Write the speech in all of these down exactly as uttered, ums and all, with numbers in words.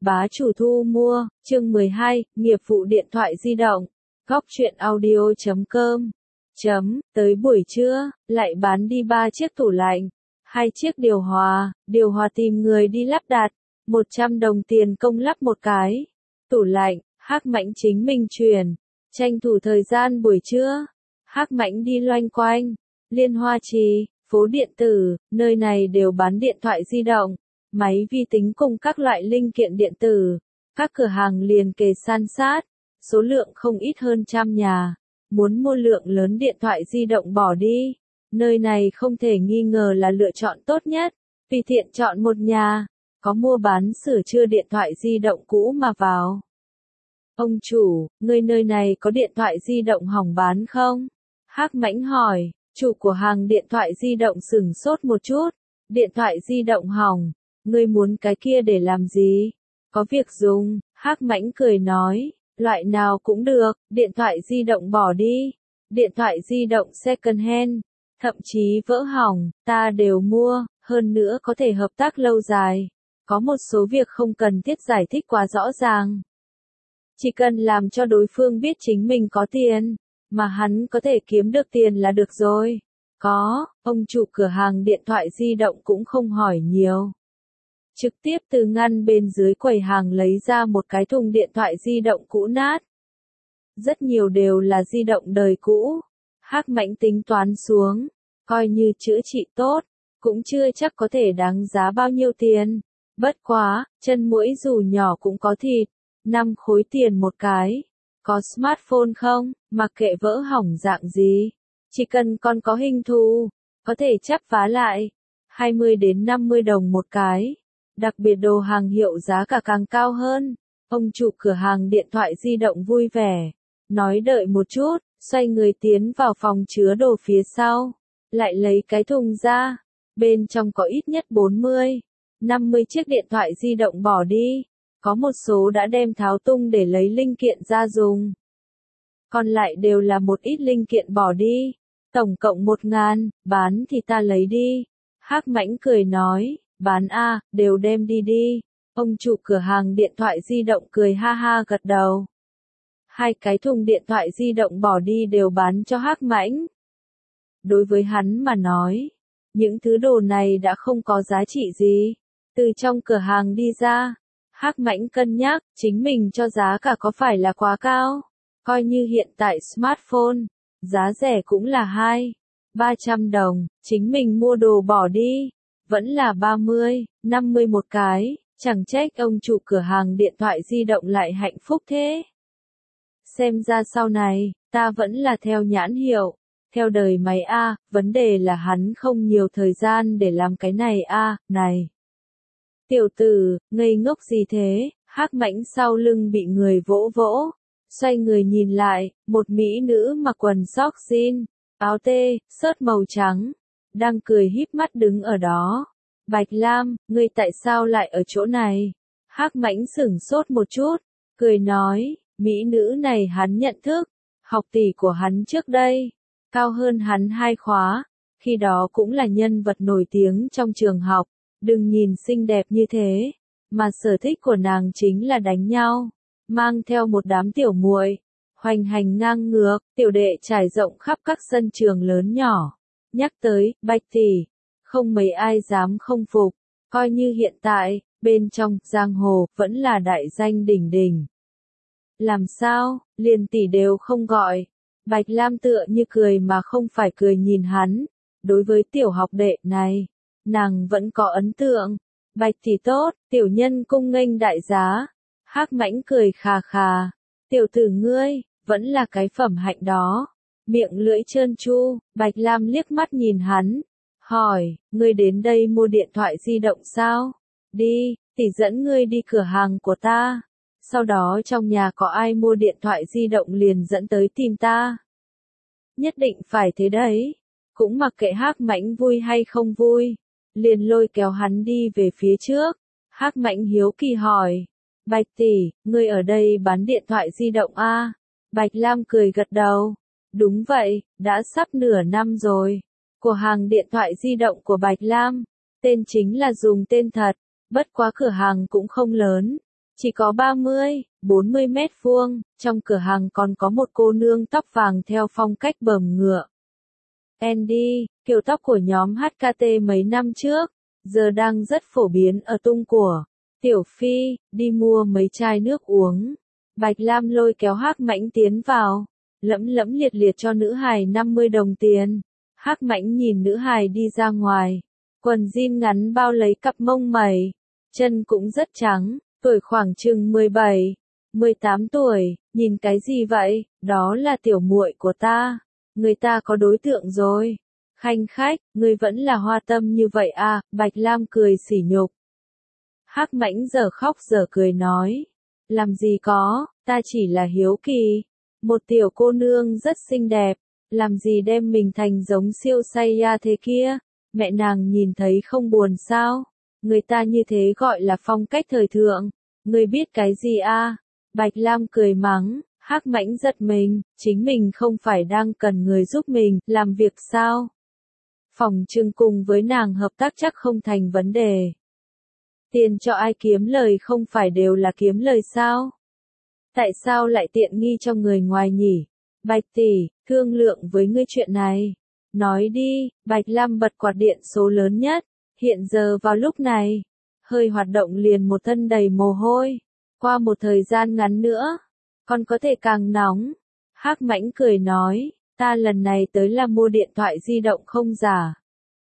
Bá chủ thu mua, chương mười hai, nghiệp vụ điện thoại di động. Góc truyện audio chấm com. Chấm, tới buổi trưa, lại bán đi ba chiếc tủ lạnh, hai chiếc điều hòa, điều hòa tìm người đi lắp đặt, một trăm đồng tiền công lắp một cái. Tủ lạnh, Hắc Mãnh chính mình truyền, tranh thủ thời gian buổi trưa, Hắc Mãnh đi loanh quanh, Liên Hoa Trì, phố điện tử, nơi này đều bán điện thoại di động, máy vi tính cùng các loại linh kiện điện tử. Các cửa hàng liền kề san sát, số lượng không ít hơn trăm nhà. Muốn mua lượng lớn điện thoại di động bỏ đi, nơi này không thể nghi ngờ là lựa chọn tốt nhất. Vì tiện chọn một nhà, có mua bán sửa chữa điện thoại di động cũ mà vào. Ông chủ, người nơi này có điện thoại di động hỏng bán không? Hắc Mãnh hỏi. Chủ của hàng điện thoại di động sửng sốt một chút. Điện thoại di động hỏng, ngươi muốn cái kia để làm gì? Có việc dùng, Hắc Mãnh cười nói, loại nào cũng được, điện thoại di động bỏ đi, điện thoại di động second hand, thậm chí vỡ hỏng, ta đều mua, hơn nữa có thể hợp tác lâu dài. Có một số việc không cần thiết giải thích quá rõ ràng. Chỉ cần làm cho đối phương biết chính mình có tiền, mà hắn có thể kiếm được tiền là được rồi. Có, ông chủ cửa hàng điện thoại di động cũng không hỏi nhiều. Trực tiếp từ ngăn bên dưới quầy hàng lấy ra một cái thùng điện thoại di động cũ nát. Rất nhiều đều là di động đời cũ. Hắc Mãnh tính toán xuống, coi như chữa trị tốt, cũng chưa chắc có thể đáng giá bao nhiêu tiền. Bất quá, chân muỗi dù nhỏ cũng có thịt, năm khối tiền một cái. Có smartphone không, mặc kệ vỡ hỏng dạng gì, chỉ cần còn có hình thù, có thể chắp vá lại, hai mươi đến năm mươi đồng một cái. Đặc biệt đồ hàng hiệu giá cả càng cao hơn. Ông chủ cửa hàng điện thoại di động vui vẻ, nói đợi một chút, xoay người tiến vào phòng chứa đồ phía sau, lại lấy cái thùng ra, bên trong có ít nhất bốn mươi, năm mươi chiếc điện thoại di động bỏ đi, có một số đã đem tháo tung để lấy linh kiện ra dùng. Còn lại đều là một ít linh kiện bỏ đi, tổng cộng một ngàn, bán thì ta lấy đi. Hắc Mãnh cười nói, bán a, đều đem đi đi. Ông chủ cửa hàng điện thoại di động cười ha ha gật đầu. Hai cái thùng điện thoại di động bỏ đi đều bán cho Hắc Mãnh. Đối với hắn mà nói, những thứ đồ này đã không có giá trị gì. Từ trong cửa hàng đi ra, Hắc Mãnh cân nhắc, chính mình cho giá cả có phải là quá cao. Coi như hiện tại smartphone, giá rẻ cũng là hai, ba trăm đồng, chính mình mua đồ bỏ đi, vẫn là ba mươi, năm mươi một cái, chẳng trách ông chủ cửa hàng điện thoại di động lại hạnh phúc thế. Xem ra sau này, ta vẫn là theo nhãn hiệu, theo đời máy A, vấn đề là hắn không nhiều thời gian để làm cái này A, này. Tiểu tử, ngây ngốc gì thế, Hắc Mãnh sau lưng bị người vỗ vỗ. Xoay người nhìn lại, một mỹ nữ mặc quần sóc jean, áo tê, sớt màu trắng, đang cười híp mắt đứng ở đó. Bạch Lam, ngươi tại sao lại ở chỗ này? Hắc Mãnh sửng sốt một chút, cười nói, mỹ nữ này hắn nhận thức, học tỷ của hắn trước đây, cao hơn hắn hai khóa, khi đó cũng là nhân vật nổi tiếng trong trường học, đừng nhìn xinh đẹp như thế, mà sở thích của nàng chính là đánh nhau. Mang theo một đám tiểu muội, hoành hành ngang ngược, tiểu đệ trải rộng khắp các sân trường lớn nhỏ. Nhắc tới, Bạch tỷ, không mấy ai dám không phục, coi như hiện tại, bên trong, giang hồ, vẫn là đại danh đỉnh đỉnh. Làm sao, liền tỷ đều không gọi. Bạch Lam tựa như cười mà không phải cười nhìn hắn. Đối với tiểu học đệ này, nàng vẫn có ấn tượng. Bạch tỷ tốt, tiểu nhân cung nghênh đại giá. Hắc Mãnh cười khà khà, tiểu tử ngươi, vẫn là cái phẩm hạnh đó. Miệng lưỡi trơn tru, Bạch Lam liếc mắt nhìn hắn, hỏi, ngươi đến đây mua điện thoại di động sao? Đi, tỷ dẫn ngươi đi cửa hàng của ta. Sau đó trong nhà có ai mua điện thoại di động liền dẫn tới tìm ta. Nhất định phải thế đấy, cũng mặc kệ Hắc Mãnh vui hay không vui, liền lôi kéo hắn đi về phía trước. Hắc Mãnh hiếu kỳ hỏi. Bạch tỷ, ngươi ở đây bán điện thoại di động a? Bạch Lam cười gật đầu. Đúng vậy, đã sắp nửa năm rồi. Cửa hàng điện thoại di động của Bạch Lam, tên chính là dùng tên thật, bất quá cửa hàng cũng không lớn, Chỉ có ba mươi, bốn mươi mét vuông, trong cửa hàng còn có một cô nương tóc vàng theo phong cách bờm ngựa. Andy, kiểu tóc của nhóm hát ca tê mấy năm trước, giờ đang rất phổ biến ở tung của. Tiểu Phi, đi mua mấy chai nước uống. Bạch Lam lôi kéo Hắc Mãnh tiến vào, lẫm lẫm liệt liệt cho nữ hài năm mươi đồng tiền. Hắc Mãnh nhìn nữ hài đi ra ngoài, quần jean ngắn bao lấy cặp mông mày, chân cũng rất trắng, tuổi khoảng chừng mười bảy, mười tám tuổi, nhìn cái gì vậy, đó là tiểu muội của ta, người ta có đối tượng rồi. Khanh khách, ngươi vẫn là hoa tâm như vậy à, Bạch Lam cười sỉ nhục. Hắc Mãnh giờ khóc giờ cười nói, làm gì có, ta chỉ là hiếu kỳ. Một tiểu cô nương rất xinh đẹp, làm gì đem mình thành giống siêu say ya thế kia, mẹ nàng nhìn thấy không buồn sao, người ta như thế gọi là phong cách thời thượng, ngươi biết cái gì à? Bạch Lam cười mắng, Hắc Mãnh giật mình, chính mình không phải đang cần người giúp mình làm việc sao? Phòng trưng cùng với nàng hợp tác chắc không thành vấn đề. Tiền cho ai kiếm lời không phải đều là kiếm lời sao? Tại sao lại tiện nghi cho người ngoài nhỉ? Bạch tỷ, thương lượng với ngươi chuyện này. Nói đi, Bạch Lam bật quạt điện số lớn nhất. Hiện giờ vào lúc này, hơi hoạt động liền một thân đầy mồ hôi. Qua một thời gian ngắn nữa, còn có thể càng nóng. Hắc Mãnh cười nói, ta lần này tới là mua điện thoại di động không giả.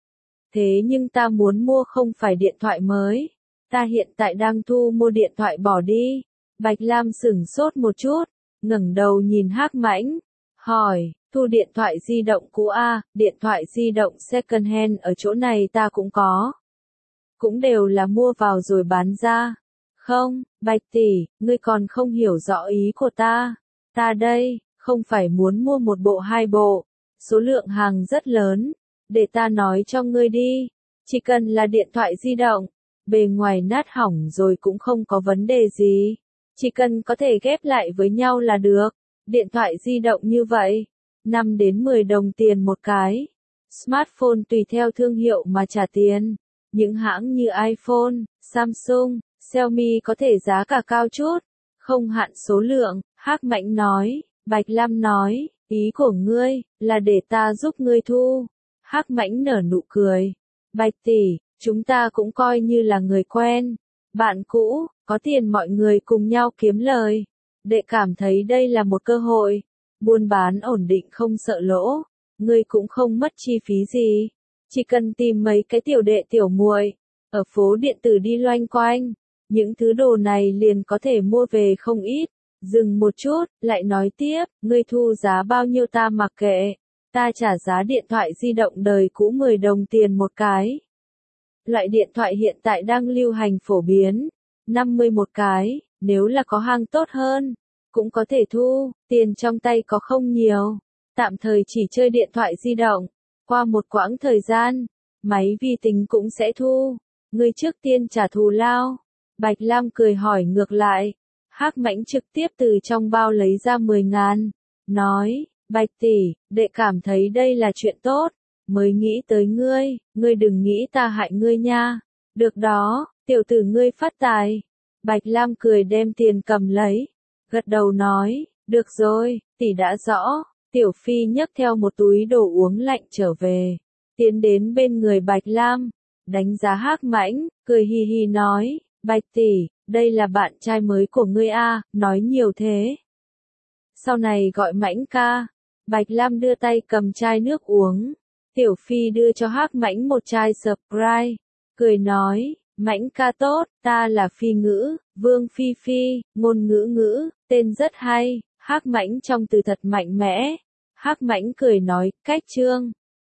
Thế nhưng ta muốn mua không phải điện thoại mới. Ta hiện tại đang thu mua điện thoại bỏ đi. Bạch Lam sửng sốt một chút, ngẩng đầu nhìn Hắc Mãnh, hỏi, thu điện thoại di động cũ a, điện thoại di động second hand ở chỗ này ta cũng có. Cũng đều là mua vào rồi bán ra. Không, Bạch tỷ, ngươi còn không hiểu rõ ý của ta. Ta đây, không phải muốn mua một bộ hai bộ, số lượng hàng rất lớn, để ta nói cho ngươi đi, chỉ cần là điện thoại di động, bề ngoài nát hỏng rồi cũng không có vấn đề gì. Chỉ cần có thể ghép lại với nhau là được. Điện thoại di động như vậy, năm đến mười đồng tiền một cái. Smartphone tùy theo thương hiệu mà trả tiền. Những hãng như iPhone, Samsung, Xiaomi có thể giá cả cao chút, không hạn số lượng. Hắc Mãnh nói, Bạch Lam nói, ý của ngươi là để ta giúp ngươi thu. Hắc Mãnh nở nụ cười. Bạch tỷ, chúng ta cũng coi như là người quen, bạn cũ, có tiền mọi người cùng nhau kiếm lời. Đệ cảm thấy đây là một cơ hội, buôn bán ổn định không sợ lỗ, ngươi cũng không mất chi phí gì. Chỉ cần tìm mấy cái tiểu đệ tiểu muội ở phố điện tử đi loanh quanh, những thứ đồ này liền có thể mua về không ít. Dừng một chút, lại nói tiếp, ngươi thu giá bao nhiêu ta mặc kệ, ta trả giá điện thoại di động đời cũ mười đồng tiền một cái. Loại điện thoại hiện tại đang lưu hành phổ biến, năm mươi một cái, nếu là có hàng tốt hơn, cũng có thể thu, tiền trong tay có không nhiều, tạm thời chỉ chơi điện thoại di động, qua một quãng thời gian, máy vi tính cũng sẽ thu, ngươi trước tiên trả thù lao. Bạch Lam cười hỏi ngược lại, Hắc Mãnh trực tiếp từ trong bao lấy ra mười ngàn, nói, Bạch tỷ, đệ cảm thấy đây là chuyện tốt, mới nghĩ tới ngươi, ngươi đừng nghĩ ta hại ngươi nha. Được đó, tiểu tử ngươi phát tài. Bạch Lam cười đem tiền cầm lấy, gật đầu nói, được rồi, tỷ đã rõ. Tiểu Phi nhấc theo một túi đồ uống lạnh trở về, tiến đến bên người Bạch Lam, đánh giá Hắc Mãnh, cười hi hi nói, Bạch tỷ, đây là bạn trai mới của ngươi a, nói nhiều thế. Sau này gọi Mãnh ca. Bạch Lam đưa tay cầm chai nước uống. Tiểu Phi đưa cho Hắc Mãnh một chai Sprite, cười nói, Mãnh ca tốt, ta là Phi Ngữ, Vương Phi Phi, ngôn ngữ ngữ, tên rất hay. Hắc Mãnh trong từ thật mạnh mẽ. Hắc Mãnh cười nói, cách trương.